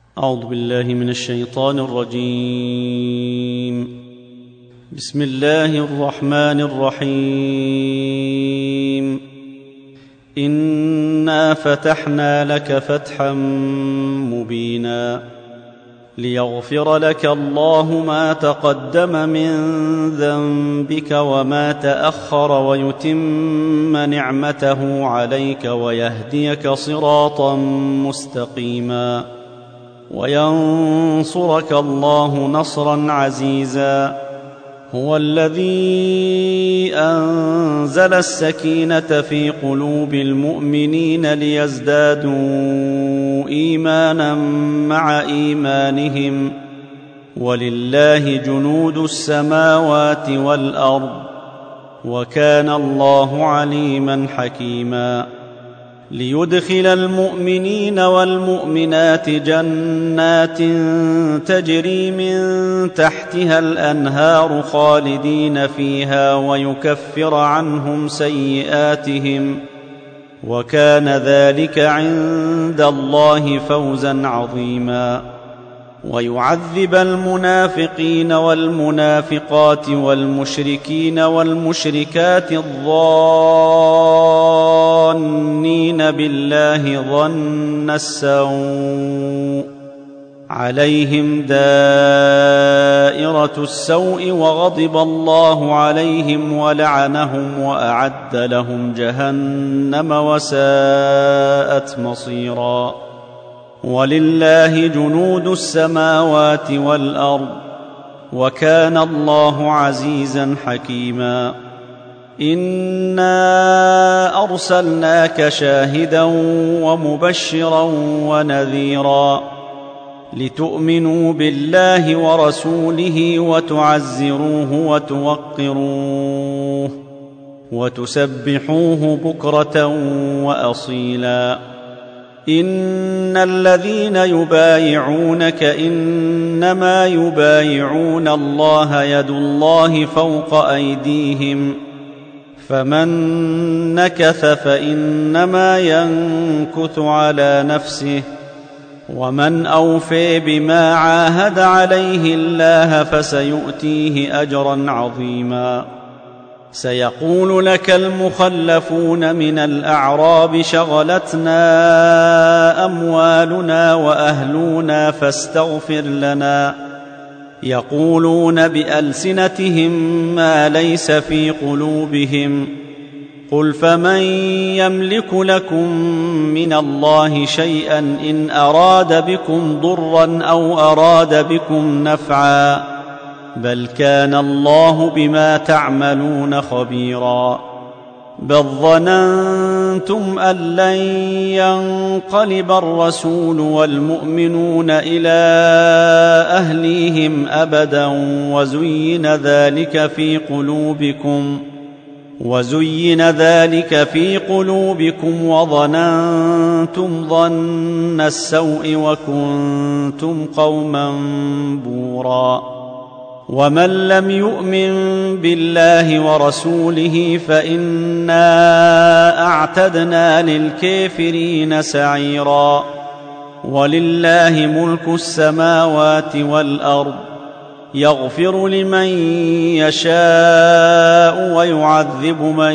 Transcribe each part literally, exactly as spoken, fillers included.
أعوذ بالله من الشيطان الرجيم. بسم الله الرحمن الرحيم. إنا فتحنا لك فتحا مبينا ليغفر لك الله ما تقدم من ذنبك وما تأخر ويتم نعمته عليك ويهديك صراطا مستقيما وينصرك الله نصرا عزيزا. هو الذي أنزل السكينة في قلوب المؤمنين ليزدادوا إيمانا مع إيمانهم ولله جنود السماوات والأرض وكان الله عليما حكيما. ليدخل المؤمنين والمؤمنات جنات تجري من تحتها الأنهار خالدين فيها ويكفر عنهم سيئاتهم وكان ذلك عند الله فوزا عظيما. ويعذب المنافقين والمنافقات والمشركين والمشركات الظانين بالله ظن السوء عليهم دائرة السوء وغضب الله عليهم ولعنهم وأعد لهم جهنم وساءت مصيرا. ولله جنود السماوات والأرض وكان الله عزيزا حكيما. إنا أرسلناك شاهدا ومبشرا ونذيرا لتؤمنوا بالله ورسوله وتعزروه وتوقروه وتسبحوه بكرة وأصيلا. إن الذين يبايعونك إنما يبايعون الله يد الله فوق أيديهم فمن نكث فإنما ينكث على نفسه ومن أوفي بما عاهد عليه الله فسيؤتيه أجرا عظيما. سيقول لك المخلفون من الأعراب شغلتنا أموالنا وأهلنا فاستغفر لنا يقولون بألسنتهم ما ليس في قلوبهم قل فمن يملك لكم من الله شيئا إن أراد بكم ضرا أو أراد بكم نفعا بل كان الله بما تعملون خبيرا. بل ظننتم أن لن ينقلب الرسول والمؤمنون إلى أهليهم أبدا وزين ذلك في قلوبكم وزين ذلك في قلوبكم وظننتم ظن السوء وكنتم قوما بورا. ومن لم يؤمن بالله ورسوله فإنا أعتدنا للكافرين سعيرا. ولله ملك السماوات والأرض يغفر لمن يشاء ويعذب من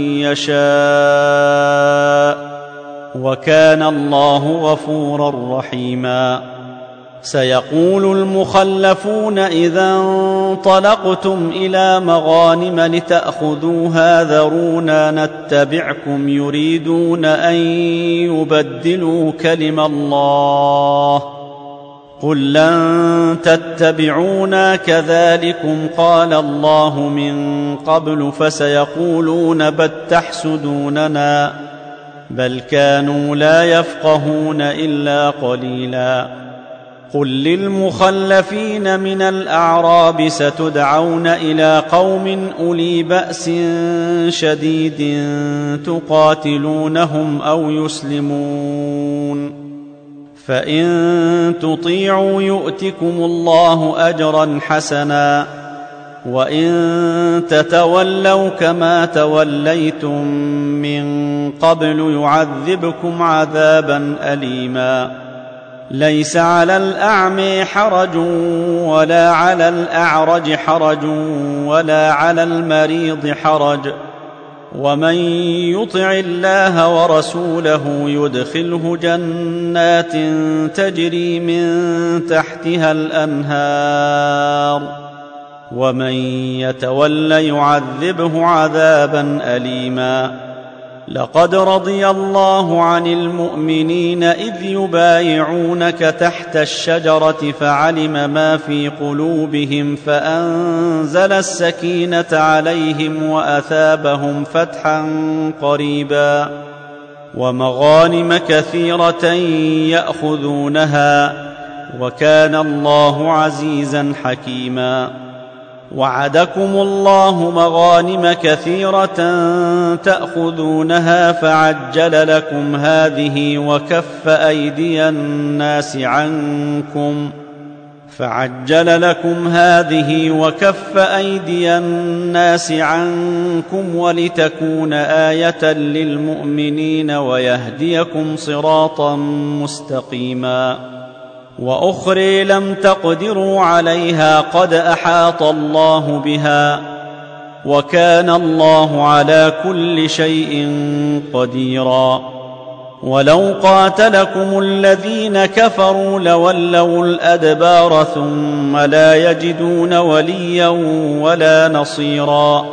يشاء وكان الله غفورا رحيما. سيقول المخلفون إذا انطلقتم إلى مغانم لتأخذوها ذرونا نتبعكم يريدون أن يبدلوا كلم الله قل لن تتبعونا كذلكم قال الله من قبل فسيقولون بل تحسدوننا بل كانوا لا يفقهون إلا قليلا. قل للمخلفين من الأعراب ستدعون إلى قوم أولي بأس شديد تقاتلونهم أو يسلمون فإن تطيعوا يؤتكم الله أجرا حسنا وإن تتولوا كما توليتم من قبل يعذبكم عذابا أليما. ليس على الأعمى حرج ولا على الأعرج حرج ولا على المريض حرج، ومن يطع الله ورسوله يدخله جنات تجري من تحتها الأنهار، ومن يتول يعذبه عذابا أليما. لقد رضي الله عن المؤمنين إذ يبايعونك تحت الشجرة فعلم ما في قلوبهم فأنزل السكينة عليهم وأثابهم فتحا قريبا ومغانم كثيرة يأخذونها، وكان الله عزيزا حكيما. وعدكم الله مغانم كثيرة تأخذونها فعجل لكم هذه وكف أيدي الناس عنكم فعجل لكم هذه وكف أيدي الناس عنكم ولتكون آية للمؤمنين ويهديكم صراطا مستقيما. وأخرى لم تقدروا عليها قد أحاط الله بها، وكان الله على كل شيء قديرا. ولو قاتلكم الذين كفروا لولوا الأدبار ثم لا يجدون وليا ولا نصيرا.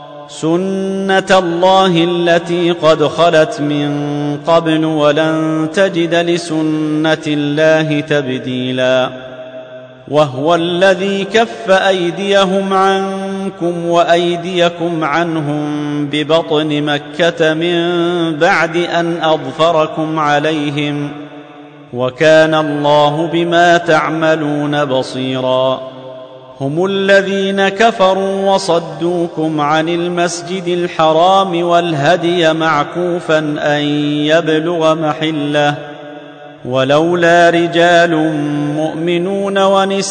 سنة الله التي قد خلت من قبل ولن تجد لسنة الله تبديلا. وهو الذي كف أيديهم عنكم وأيديكم عنهم ببطن مكة من بعد أن أظفركم عليهم، وكان الله بما تعملون بصيرا. هم الذين كفروا وصدوكم عن المسجد الحرام والهدي معكوفا أن يبلغ محله، ولولا رجال مؤمنون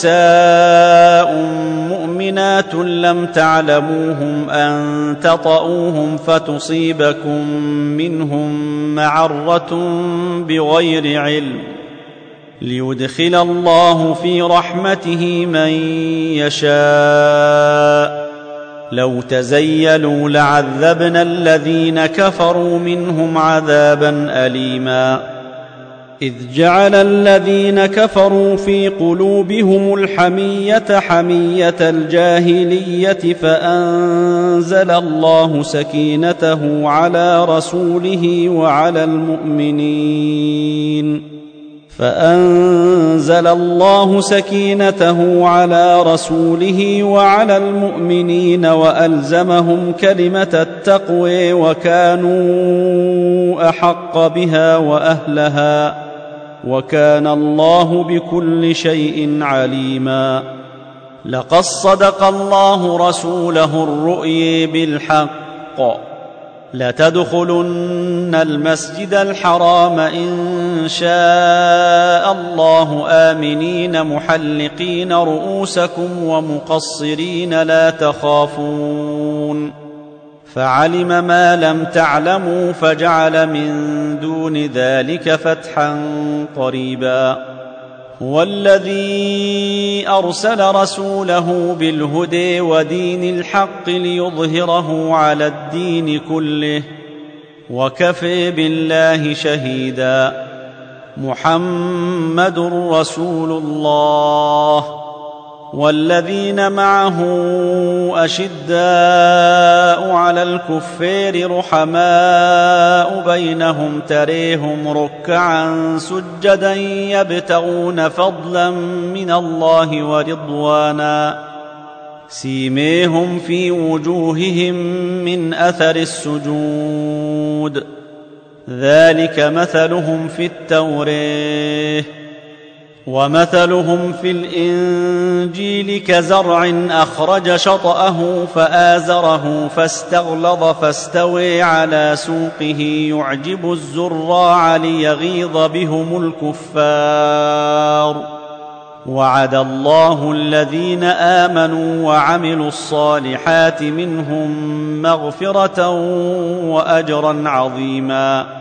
ونساء مؤمنات لم تعلموهم أن تطؤوهم فتصيبكم منهم معرة بغير علم، ليدخل الله في رحمته من يشاء. لو تزيلوا لعذبنا الذين كفروا منهم عذابا أليما. إذ جعل الذين كفروا في قلوبهم الحمية حمية الجاهلية فأنزل الله سكينته على رسوله وعلى المؤمنين فأنزل الله سكينته على رسوله وعلى المؤمنين وألزمهم كلمة التقوى وكانوا أحق بها وأهلها، وكان الله بكل شيء عليما. لقد صدق الله رسوله الرؤيا بالحق، لتدخلن المسجد الحرام إن شاء الله آمنين محلقين رؤوسكم ومقصرين لا تخافون، فعلم ما لم تعلموا فجعل من دون ذلك فتحا قريبا. هو الذي أرسل رسوله بالهدى ودين الحق ليظهره على الدين كله، وكفى بالله شهيدا. محمد رسول الله والذين معه أشداء على الكفار رحماء بينهم تريهم ركعا سجدا يبتغون فضلا من الله ورضوانا، سيميهم في وجوههم من أثر السجود، ذلك مثلهم في التوراة ومثلهم في الإنجيل كزرع أخرج شطأه فآزره فاستغلظ فاستوى على سوقه يعجب الزراع ليغيظ بهم الكفار. وعد الله الذين آمنوا وعملوا الصالحات منهم مغفرة وأجرا عظيما.